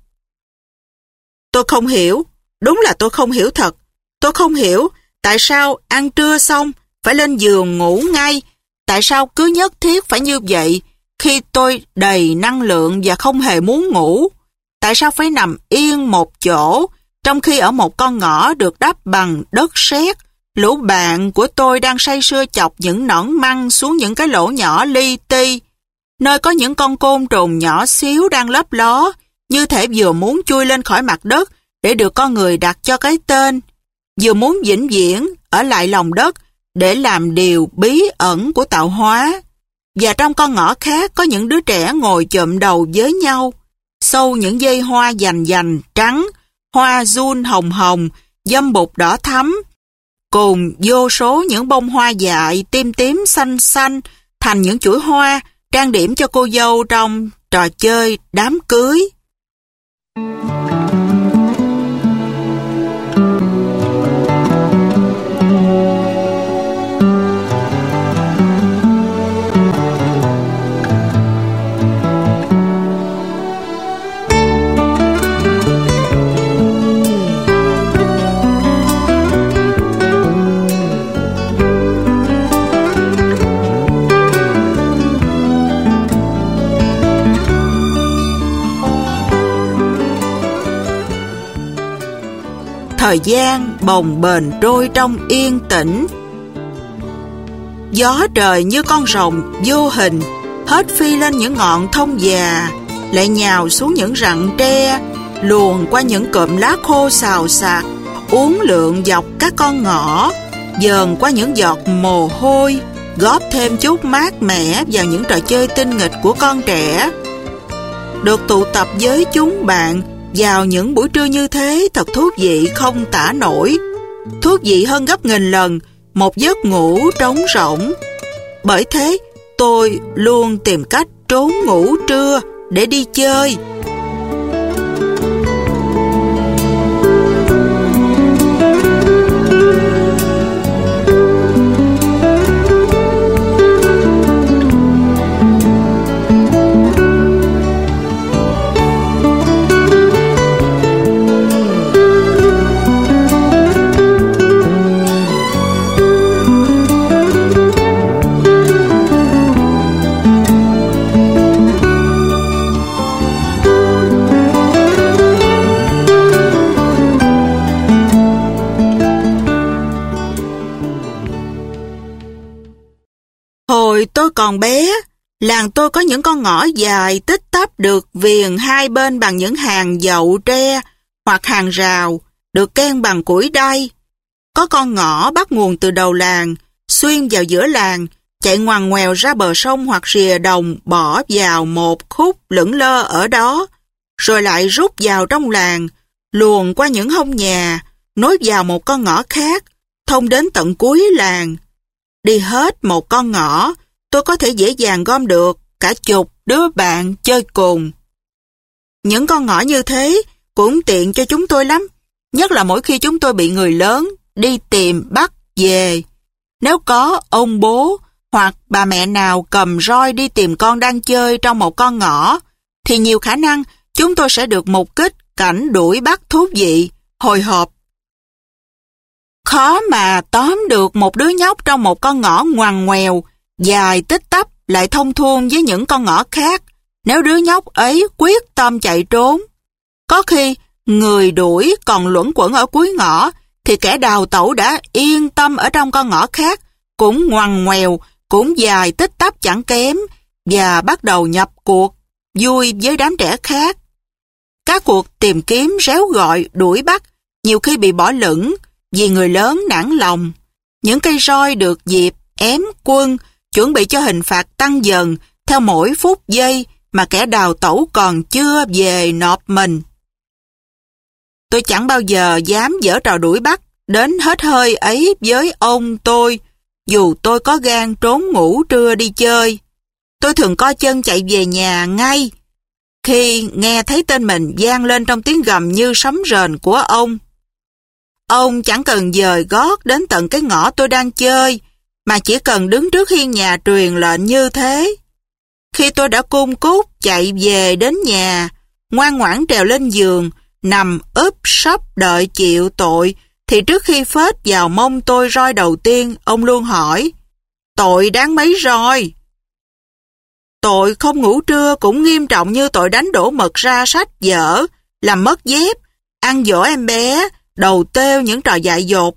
Tôi không hiểu, đúng là tôi không hiểu thật. Tôi không hiểu tại sao ăn trưa xong phải lên giường ngủ ngay, tại sao cứ nhất thiết phải như vậy khi tôi đầy năng lượng và không hề muốn ngủ. Tại sao phải nằm yên một chỗ trong khi ở một con ngõ được đắp bằng đất sét, Lũ bạn của tôi đang say sưa chọc những nõn măng xuống những cái lỗ nhỏ li ti, nơi có những con côn trùng nhỏ xíu đang lấp ló, như thể vừa muốn chui lên khỏi mặt đất để được con người đặt cho cái tên, vừa muốn vĩnh viễn ở lại lòng đất để làm điều bí ẩn của tạo hóa. Và trong con ngõ khác có những đứa trẻ ngồi chụm đầu với nhau, sâu những dây hoa dành dành trắng, hoa giun hồng hồng, dâm bụt đỏ thắm, cùng vô số những bông hoa dại tím tím xanh xanh thành những chuỗi hoa trang điểm cho cô dâu trong trò chơi đám cưới. Thời gian bồng bềnh trôi trong yên tĩnh. Gió trời như con rồng vô hình, hết phi lên những ngọn thông già, lại nhào xuống những rặng tre, luồn qua những cụm lá khô xào xạc, uốn lượn dọc các con ngõ, dờn qua những giọt mồ hôi, góp thêm chút mát mẻ vào những trò chơi tinh nghịch của con trẻ. Được tụ tập với chúng bạn vào những buổi trưa như thế thật thú vị không tả nổi. Thú vị hơn gấp nghìn lần một giấc ngủ trống rỗng. Bởi thế tôi luôn tìm cách trốn ngủ trưa để đi chơi. Hồi tôi còn bé, làng tôi có những con ngõ dài tích tắp được viền hai bên bằng những hàng dậu tre hoặc hàng rào, được ken bằng củi đay. Có con ngõ bắt nguồn từ đầu làng, xuyên vào giữa làng, chạy ngoằn ngoèo ra bờ sông hoặc rìa đồng, bỏ vào một khúc lững lơ ở đó, rồi lại rút vào trong làng, luồn qua những hông nhà, nối vào một con ngõ khác, thông đến tận cuối làng. Đi hết một con ngõ, tôi có thể dễ dàng gom được cả chục đứa bạn chơi cùng. Những con ngõ như thế cũng tiện cho chúng tôi lắm, nhất là mỗi khi chúng tôi bị người lớn đi tìm bắt về. Nếu có ông bố hoặc bà mẹ nào cầm roi đi tìm con đang chơi trong một con ngõ, thì nhiều khả năng chúng tôi sẽ được mục kích cảnh đuổi bắt thú vị, hồi hộp. Khó mà tóm được một đứa nhóc trong một con ngõ ngoằn ngoèo, dài tích tắp lại thông thuôn với những con ngõ khác, nếu đứa nhóc ấy quyết tâm chạy trốn. Có khi người đuổi còn luẩn quẩn ở cuối ngõ, thì kẻ đào tẩu đã yên tâm ở trong con ngõ khác, cũng ngoằn ngoèo, cũng dài tích tắp chẳng kém, và bắt đầu nhập cuộc vui với đám trẻ khác. Các cuộc tìm kiếm réo gọi đuổi bắt nhiều khi bị bỏ lửng vì người lớn nản lòng. Những cây roi được dịp ém quân, chuẩn bị cho hình phạt tăng dần theo mỗi phút giây mà kẻ đào tẩu còn chưa về nộp mình. Tôi chẳng bao giờ dám giở trò đuổi bắt đến hết hơi ấy với ông tôi, dù tôi có gan trốn ngủ trưa đi chơi. Tôi thường co chân chạy về nhà ngay khi nghe thấy tên mình vang lên trong tiếng gầm như sấm rền của ông. Ông chẳng cần dời gót đến tận cái ngõ tôi đang chơi, mà chỉ cần đứng trước hiên nhà truyền lệnh như thế. Khi tôi đã cung cút chạy về đến nhà, ngoan ngoãn trèo lên giường, nằm úp sấp đợi chịu tội, thì trước khi phết vào mông tôi roi đầu tiên, ông luôn hỏi, tội đáng mấy roi? Tội không ngủ trưa cũng nghiêm trọng như tội đánh đổ mật ra sách vở, làm mất dép, ăn dỗ em bé, đầu têu những trò dại dột.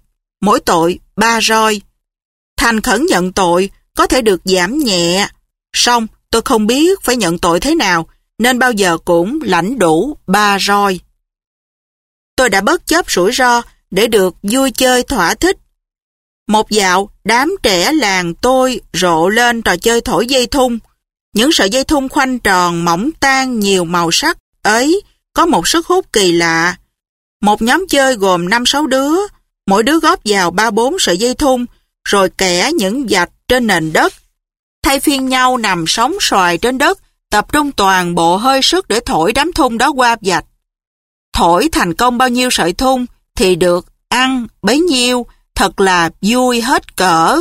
mỗi tội 3 roi. Thành khẩn nhận tội có thể được giảm nhẹ, song tôi không biết phải nhận tội thế nào, nên bao giờ cũng lãnh đủ 3 roi. Tôi đã bất chấp rủi ro để được vui chơi thỏa thích. Một dạo, đám trẻ làng tôi rộ lên trò chơi thổi dây thun. Những sợi dây thun khoanh tròn, mỏng tang, nhiều màu sắc ấy có một sức hút kỳ lạ. Một nhóm chơi gồm 5-6 đứa, mỗi đứa góp vào 3-4 sợi dây thun, rồi kẻ những vạch trên nền đất. Thay phiên nhau nằm sóng xoài trên đất, tập trung toàn bộ hơi sức để thổi đám thun đó qua vạch. Thổi thành công bao nhiêu sợi thun thì được ăn bấy nhiêu, thật là vui hết cỡ.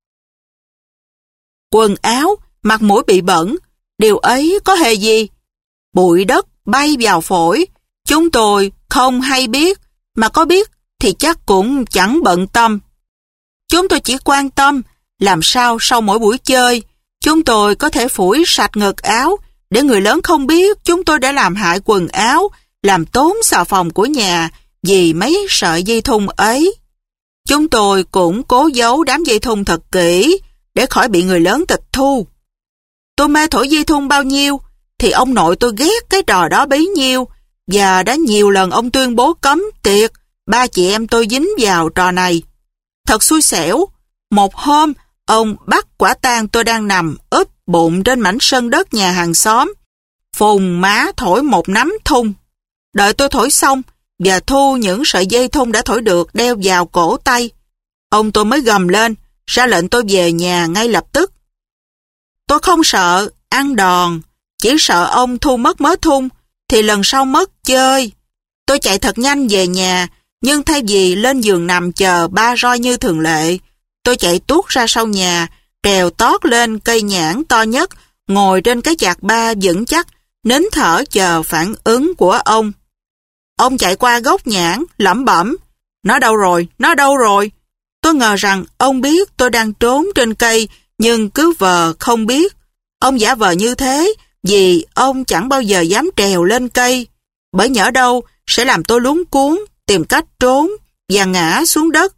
Quần áo, mặt mũi bị bẩn, điều ấy có hề gì? Bụi đất bay vào phổi, chúng tôi không hay biết, mà có biết thì chắc cũng chẳng bận tâm. Chúng tôi chỉ quan tâm làm sao sau mỗi buổi chơi, chúng tôi có thể phủi sạch ngực áo để người lớn không biết chúng tôi đã làm hại quần áo, làm tốn xà phòng của nhà vì mấy sợi dây thun ấy. Chúng tôi cũng cố giấu đám dây thun thật kỹ để khỏi bị người lớn tịch thu. Tôi mê thổi dây thun bao nhiêu thì ông nội tôi ghét cái trò đó bấy nhiêu, và đã nhiều lần ông tuyên bố cấm tiệt 3 chị em tôi dính vào trò này. Thật xui xẻo, một hôm ông bắt quả tang tôi đang nằm úp bụng trên mảnh sân đất nhà hàng xóm, phùng má thổi một nắm thun. Đợi tôi thổi xong và thu những sợi dây thun đã thổi được đeo vào cổ tay, ông tôi mới gầm lên, ra lệnh tôi về nhà ngay lập tức. Tôi không sợ ăn đòn, chỉ sợ ông thu mất mớ thun thì lần sau mất chơi. Tôi chạy thật nhanh về nhà, nhưng thay vì lên giường nằm chờ 3 roi như thường lệ, tôi chạy tuốt ra sau nhà, trèo tót lên cây nhãn to nhất, ngồi trên cái chạc ba vững chắc, nín thở chờ phản ứng của ông. Ông chạy qua gốc nhãn, lẩm bẩm, nó đâu rồi, nó đâu rồi? Tôi ngờ rằng ông biết tôi đang trốn trên cây, nhưng cứ vờ không biết. Ông giả vờ như thế vì ông chẳng bao giờ dám trèo lên cây, bởi nhỡ đâu sẽ làm tôi luống cuống, tìm cách trốn và ngã xuống đất.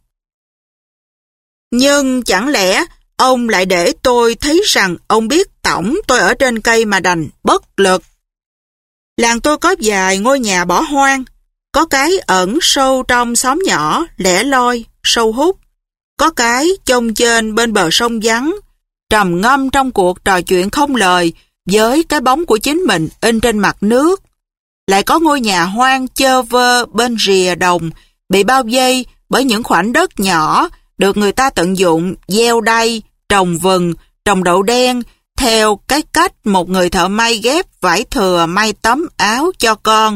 Nhưng chẳng lẽ ông lại để tôi thấy rằng ông biết tổng tôi ở trên cây mà đành bất lực. Làng tôi có vài ngôi nhà bỏ hoang, có cái ẩn sâu trong xóm nhỏ, lẻ loi, sâu hút, có cái chông trên bên bờ sông vắng, trầm ngâm trong cuộc trò chuyện không lời với cái bóng của chính mình in trên mặt nước. Lại có ngôi nhà hoang chơ vơ bên rìa đồng, bị bao vây bởi những khoảnh đất nhỏ, được người ta tận dụng gieo đay, trồng vừng, trồng đậu đen, theo cái cách một người thợ may ghép vải thừa may tấm áo cho con.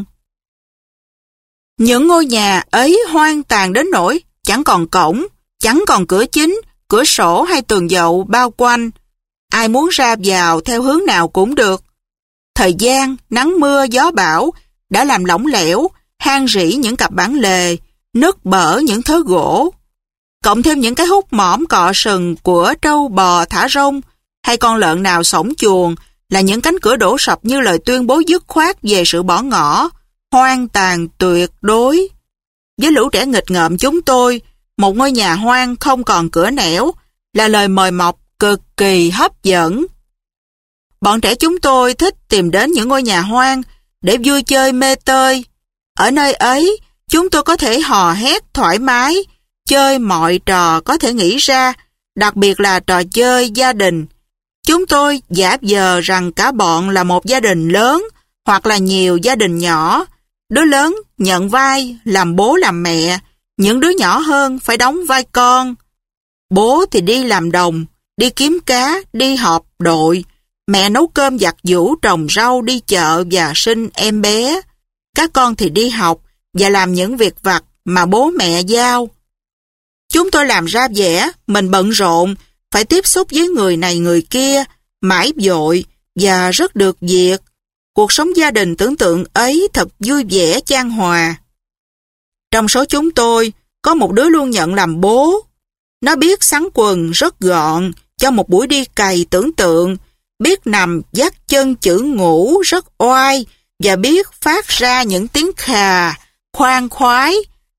Những ngôi nhà ấy hoang tàn đến nỗi chẳng còn cổng, chẳng còn cửa chính, cửa sổ hay tường dậu bao quanh. Ai muốn ra vào theo hướng nào cũng được. Thời gian, nắng mưa, gió bão đã làm lỏng lẻo, han rỉ những cặp bản lề, nứt bở những thớ gỗ. Cộng thêm những cái hút mõm cọ sừng của trâu bò thả rông, hay con lợn nào xổng chuồng, là những cánh cửa đổ sập như lời tuyên bố dứt khoát về sự bỏ ngỏ, hoang tàn tuyệt đối. Với lũ trẻ nghịch ngợm chúng tôi, một ngôi nhà hoang không còn cửa nẻo là lời mời mọc cực kỳ hấp dẫn. Bọn trẻ chúng tôi thích tìm đến những ngôi nhà hoang để vui chơi mê tơi. Ở nơi ấy, chúng tôi có thể hò hét thoải mái, chơi mọi trò có thể nghĩ ra, đặc biệt là trò chơi gia đình. Chúng tôi giả vờ rằng cả bọn là một gia đình lớn hoặc là nhiều gia đình nhỏ. Đứa lớn nhận vai làm bố làm mẹ, những đứa nhỏ hơn phải đóng vai con. Bố thì đi làm đồng, đi kiếm cá, đi họp đội. Mẹ nấu cơm giặt giũ, trồng rau, đi chợ và sinh em bé. Các con thì đi học và làm những việc vặt mà bố mẹ giao. Chúng tôi làm ra vẻ mình bận rộn, phải tiếp xúc với người này người kia, mãi vội và rất được việc. Cuộc sống gia đình tưởng tượng ấy thật vui vẻ chan hòa. Trong số chúng tôi, có một đứa luôn nhận làm bố. Nó biết sắn quần rất gọn cho một buổi đi cày tưởng tượng, biết nằm vắt chân chữ ngủ rất oai và biết phát ra những tiếng khà, khoan khoái,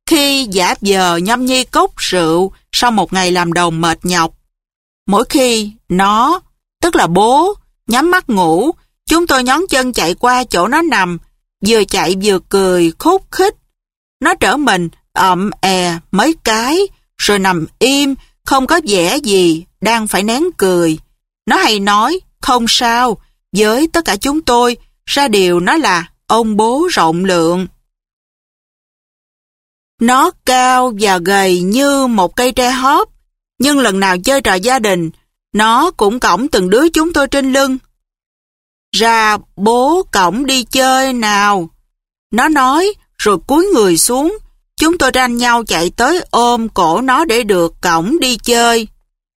khi giả vờ nhâm nhi cốc rượu sau một ngày làm đồng mệt nhọc. Mỗi khi nó, tức là bố, nhắm mắt ngủ, chúng tôi nhón chân chạy qua chỗ nó nằm, vừa chạy vừa cười khúc khích. Nó trở mình ậm mấy cái, rồi nằm im, không có vẻ gì, đang phải nén cười. Nó hay nói, không sao, với tất cả chúng tôi, ra điều nó là ông bố rộng lượng. Nó cao và gầy như một cây tre hóp, nhưng lần nào chơi trò gia đình, nó cũng cõng từng đứa chúng tôi trên lưng. Ra bố cõng đi chơi nào. Nó nói, rồi cúi người xuống, chúng tôi tranh nhau chạy tới ôm cổ nó để được cõng đi chơi.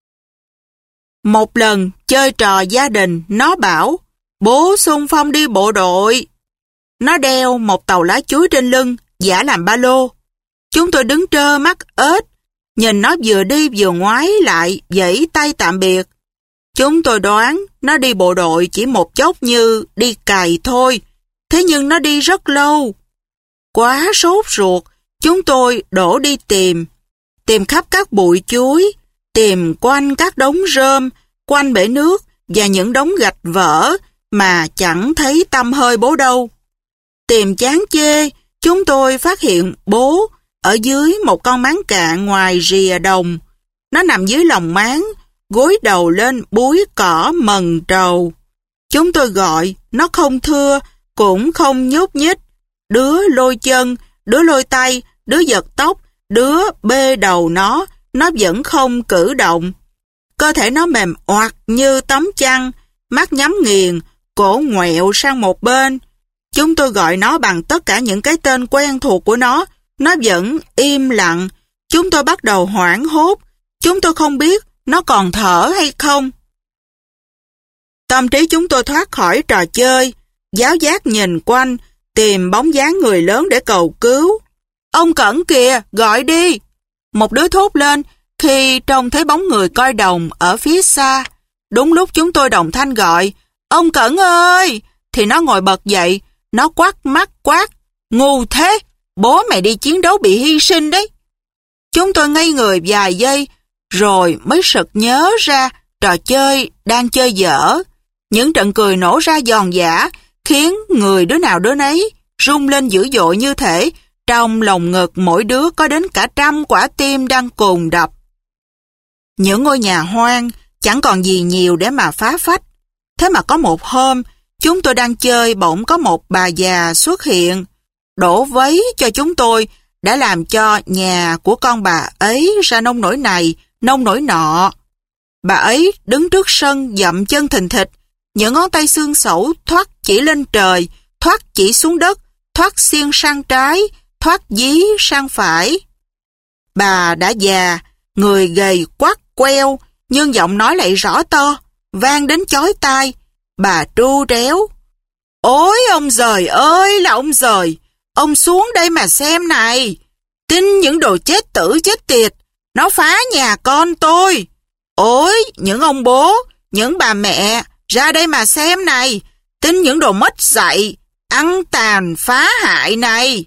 Một lần chơi trò gia đình, nó bảo, bố xung phong đi bộ đội. Nó đeo một tàu lá chuối trên lưng, giả làm ba lô. Chúng tôi đứng trơ mắt ếch, nhìn nó vừa đi vừa ngoái lại, vẫy tay tạm biệt. Chúng tôi đoán nó đi bộ đội chỉ một chốc như đi cày thôi, thế nhưng nó đi rất lâu. Quá sốt ruột, chúng tôi đổ đi tìm khắp các bụi chuối, tìm quanh các đống rơm, quanh bể nước và những đống gạch vỡ mà chẳng thấy tăm hơi bố đâu. Tìm chán chê, chúng tôi phát hiện bố ở dưới một con máng cạn ngoài rìa đồng. Nó nằm dưới lòng máng, gối đầu lên búi cỏ mần trầu. Chúng tôi gọi, nó không thưa, cũng không nhúc nhích. Đứa lôi chân, đứa lôi tay, đứa giật tóc, đứa bê đầu nó vẫn không cử động. Cơ thể nó mềm oặt như tấm chăn, mắt nhắm nghiền, cổ ngoẹo sang một bên. Chúng tôi gọi nó bằng tất cả những cái tên quen thuộc của nó vẫn im lặng. Chúng tôi bắt đầu hoảng hốt, chúng tôi không biết nó còn thở hay không. Tâm trí chúng tôi thoát khỏi trò chơi, giáo giác nhìn quanh, tìm bóng dáng người lớn để cầu cứu. Ông Cẩn kìa, gọi đi. Một đứa thốt lên khi trông thấy bóng người coi đồng ở phía xa. Đúng lúc chúng tôi đồng thanh gọi, ông Cẩn ơi, thì nó ngồi bật dậy, nó quắt mắt quát, ngu thế, bố mày đi chiến đấu bị hy sinh đấy. Chúng tôi ngây người vài giây, rồi mới sực nhớ ra trò chơi đang chơi dở. Những trận cười nổ ra giòn giã, khiến người đứa nào đứa nấy rung lên dữ dội như thể trong lồng ngực mỗi đứa có đến cả 100 quả tim đang cùng đập. Những ngôi nhà hoang chẳng còn gì nhiều để mà phá phách. Thế mà có một hôm, chúng tôi đang chơi bỗng có một bà già xuất hiện, đổ vấy cho chúng tôi, đã làm cho nhà của con bà ấy ra nông nổi này, nông nổi nọ. Bà ấy đứng trước sân dậm chân thình thịch, những ngón tay xương xẩu thoát chỉ lên trời, thoát chỉ xuống đất, thoát xiên sang trái, thoát dí sang phải. Bà đã già, người gầy quắt queo, nhưng giọng nói lại rõ to, vang đến chói tai. Bà tru réo, ôi ông giời ơi là ông giời, ông xuống đây mà xem này. Tin những đồ chết tử chết tiệt, nó phá nhà con tôi. Ôi, những ông bố, những bà mẹ, ra đây mà xem này. Tin những đồ mất dạy, ăn tàn phá hại này.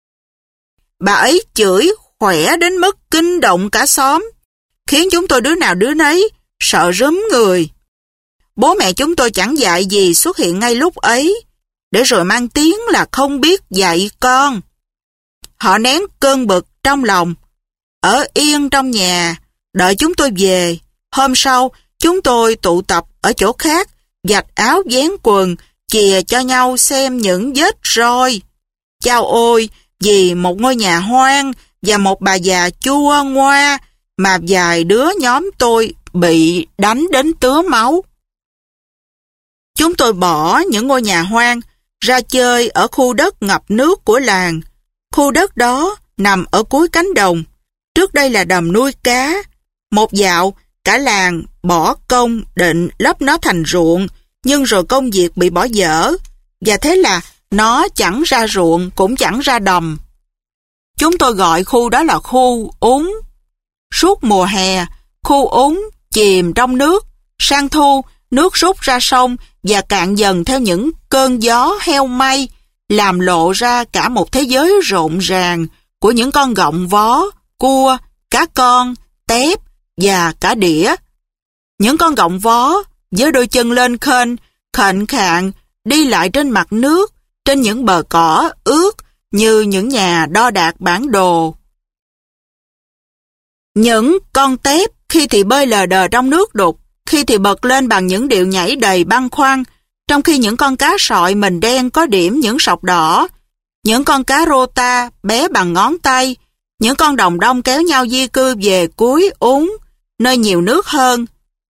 Bà ấy chửi khỏe đến mức kinh động cả xóm, khiến chúng tôi đứa nào đứa nấy sợ rúm người. Bố mẹ chúng tôi chẳng dạy gì xuất hiện ngay lúc ấy, để rồi mang tiếng là không biết dạy con. Họ nén cơn bực trong lòng, ở yên trong nhà, đợi chúng tôi về. Hôm sau, chúng tôi tụ tập ở chỗ khác, vạch áo vén quần, chìa cho nhau xem những vết roi. Chao ôi, vì một ngôi nhà hoang và một bà già chua ngoa mà vài đứa nhóm tôi bị đánh đến tứa máu. Chúng tôi bỏ những ngôi nhà hoang ra chơi ở khu đất ngập nước của làng. Khu đất đó nằm ở cuối cánh đồng. Trước đây là đầm nuôi cá. Một dạo, cả làng bỏ công định lấp nó thành ruộng, nhưng rồi công việc bị bỏ dở, và thế là nó chẳng ra ruộng cũng chẳng ra đầm. Chúng tôi gọi khu đó là khu úng. Suốt mùa hè, khu úng chìm trong nước. Sang thu, nước rút ra sông và cạn dần theo những cơn gió heo may, làm lộ ra cả một thế giới rộn ràng, của những con gọng vó, cua, cá con, tép và cả đĩa. Những con gọng vó với đôi chân lên khênh, khệnh khạng đi lại trên mặt nước, trên những bờ cỏ ướt như những nhà đo đạc bản đồ. Những con tép khi thì bơi lờ đờ trong nước đục, khi thì bật lên bằng những điệu nhảy đầy băn khoăn, trong khi những con cá sọi mình đen có điểm những sọc đỏ, những con cá rô ta bé bằng ngón tay, những con đồng đông kéo nhau di cư về cuối úng, nơi nhiều nước hơn.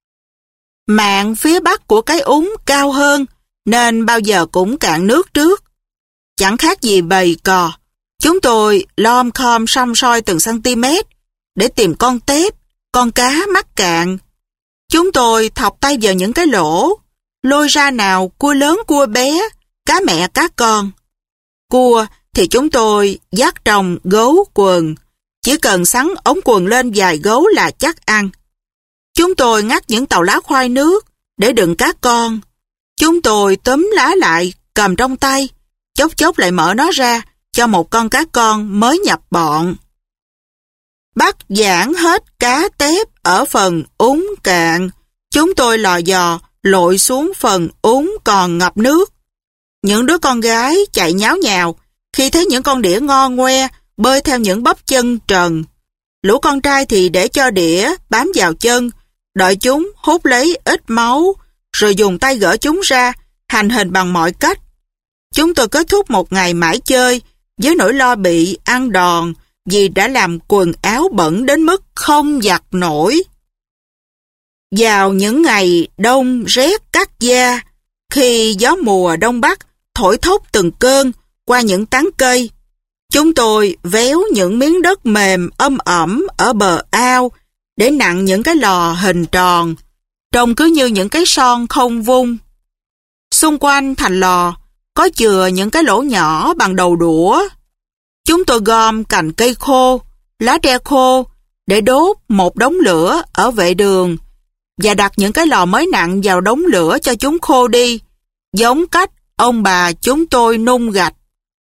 Mạn phía bắc của cái úng cao hơn, nên bao giờ cũng cạn nước trước. Chẳng khác gì bầy cò. Chúng tôi lom khom săm soi từng cm để tìm con tép, con cá mắc cạn. Chúng tôi thọc tay vào những cái lỗ, lôi ra nào cua lớn cua bé, cá mẹ cá con. Cua thì chúng tôi dắt trong gấu quần, chỉ cần xắn ống quần lên vài gấu là chắc ăn. Chúng tôi ngắt những tàu lá khoai nước để đựng cá con. Chúng tôi túm lá lại, cầm trong tay, chốc chốc lại mở nó ra cho một con cá con mới nhập bọn. Bắt giảng hết cá tép ở phần úng cạn, chúng tôi lò dò lội xuống phần úng còn ngập nước. Những đứa con gái chạy nháo nhào khi thấy những con đĩa ngon ngoe bơi theo những bắp chân trần. Lũ con trai thì để cho đĩa bám vào chân, đợi chúng hút lấy ít máu, rồi dùng tay gỡ chúng ra, hành hình bằng mọi cách. Chúng tôi kết thúc một ngày mãi chơi với nỗi lo bị ăn đòn vì đã làm quần áo bẩn đến mức không giặt nổi. Vào những ngày đông rét cắt da, khi gió mùa đông bắc thổi thốc từng cơn qua những tán cây, chúng tôi véo những miếng đất mềm âm ẩm ở bờ ao để nặn những cái lò hình tròn, trông cứ như những cái son không vung. Xung quanh thành lò có chừa những cái lỗ nhỏ bằng đầu đũa. Chúng tôi gom cành cây khô, lá tre khô để đốt một đống lửa ở vệ đường và đặt những cái lò mới nặng vào đống lửa cho chúng khô đi, giống cách ông bà chúng tôi nung gạch.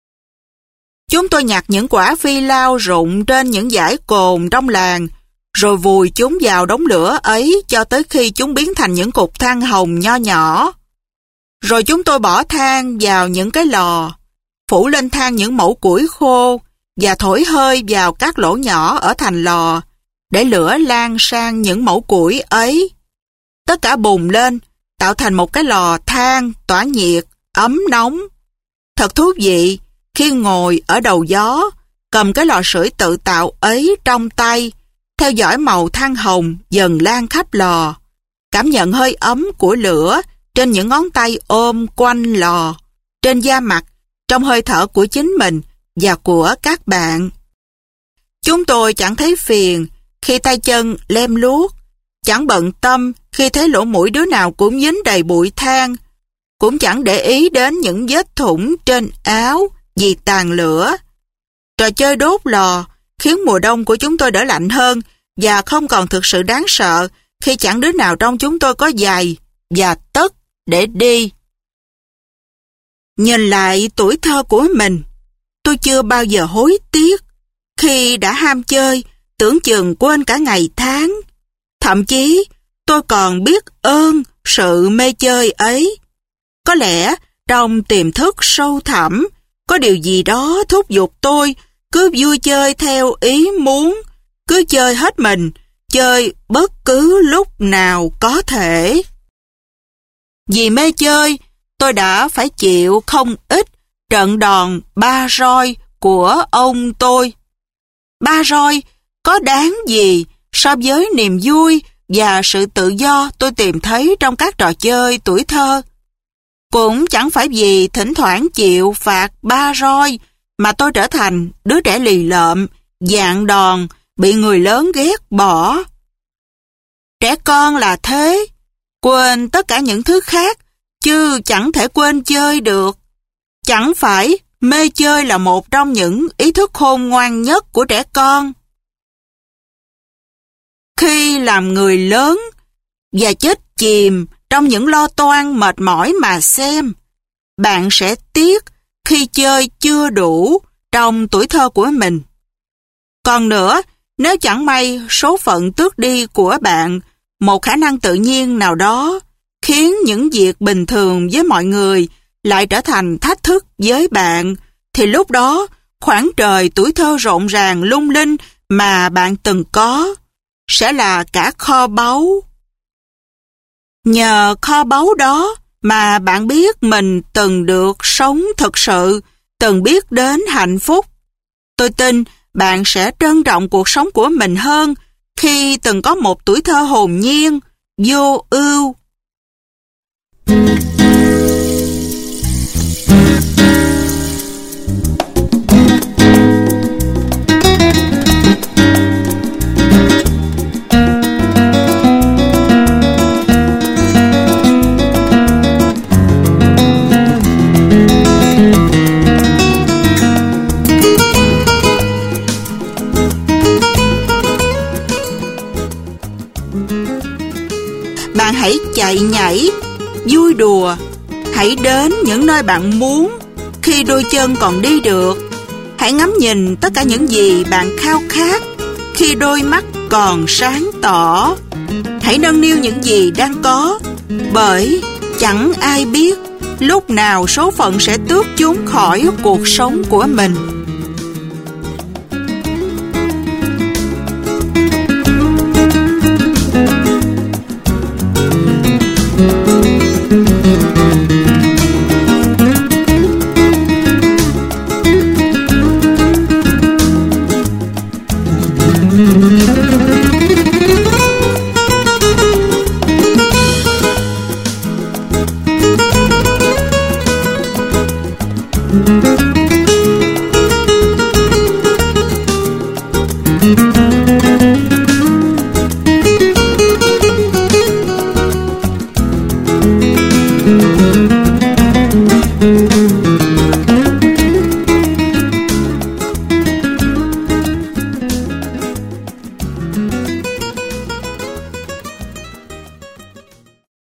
Chúng tôi nhặt những quả phi lao rụng trên những dải cồn trong làng, rồi vùi chúng vào đống lửa ấy cho tới khi chúng biến thành những cục than hồng nho nhỏ. Rồi chúng tôi bỏ than vào những cái lò, phủ lên than những mẩu củi khô và thổi hơi vào các lỗ nhỏ ở thành lò để lửa lan sang những mẩu củi ấy. Tất cả bùng lên, tạo thành một cái lò than tỏa nhiệt, ấm nóng. Thật thú vị khi ngồi ở đầu gió, cầm cái lò sưởi tự tạo ấy trong tay, theo dõi màu than hồng dần lan khắp lò, cảm nhận hơi ấm của lửa trên những ngón tay ôm quanh lò, trên da mặt, trong hơi thở của chính mình và của các bạn. Chúng tôi chẳng thấy phiền khi tay chân lem luốc, chẳng bận tâm khi thấy lỗ mũi đứa nào cũng dính đầy bụi than, cũng chẳng để ý đến những vết thủng trên áo vì tàn lửa. Trò chơi đốt lò khiến mùa đông của chúng tôi đỡ lạnh hơn và không còn thực sự đáng sợ khi chẳng đứa nào trong chúng tôi có giày và tất để đi. Nhìn lại tuổi thơ của mình, tôi chưa bao giờ hối tiếc khi đã ham chơi, tưởng chừng quên cả ngày tháng. Thậm chí, tôi còn biết ơn sự mê chơi ấy. Có lẽ trong tiềm thức sâu thẳm, có điều gì đó thúc giục tôi cứ vui chơi theo ý muốn, cứ chơi hết mình, chơi bất cứ lúc nào có thể. Vì mê chơi, tôi đã phải chịu không ít trận đòn ba roi của ông tôi. Ba roi có đáng gì so với niềm vui và sự tự do tôi tìm thấy trong các trò chơi tuổi thơ. Cũng chẳng phải vì thỉnh thoảng chịu phạt ba roi mà tôi trở thành đứa trẻ lì lợm, dạng đòn, bị người lớn ghét bỏ. Trẻ con là thế, quên tất cả những thứ khác, chứ chẳng thể quên chơi được. Chẳng phải mê chơi là một trong những ý thức khôn ngoan nhất của trẻ con. Khi làm người lớn và chết chìm trong những lo toan mệt mỏi mà xem, bạn sẽ tiếc khi chơi chưa đủ trong tuổi thơ của mình. Còn nữa, nếu chẳng may số phận tước đi của bạn một khả năng tự nhiên nào đó, khiến những việc bình thường với mọi người lại trở thành thách thức với bạn, thì lúc đó khoảng trời tuổi thơ rộn ràng lung linh mà bạn từng có sẽ là cả kho báu. Nhờ kho báu đó mà bạn biết mình từng được sống thực sự, từng biết đến hạnh phúc. Tôi tin bạn sẽ trân trọng cuộc sống của mình hơn khi từng có một tuổi thơ hồn nhiên, vô ưu. Bạn hãy chạy nhảy, vui đùa, hãy đến những nơi bạn muốn khi đôi chân còn đi được. Hãy ngắm nhìn tất cả những gì bạn khao khát khi đôi mắt còn sáng tỏ. Hãy nâng niu những gì đang có, bởi chẳng ai biết lúc nào số phận sẽ tước chúng khỏi cuộc sống của mình.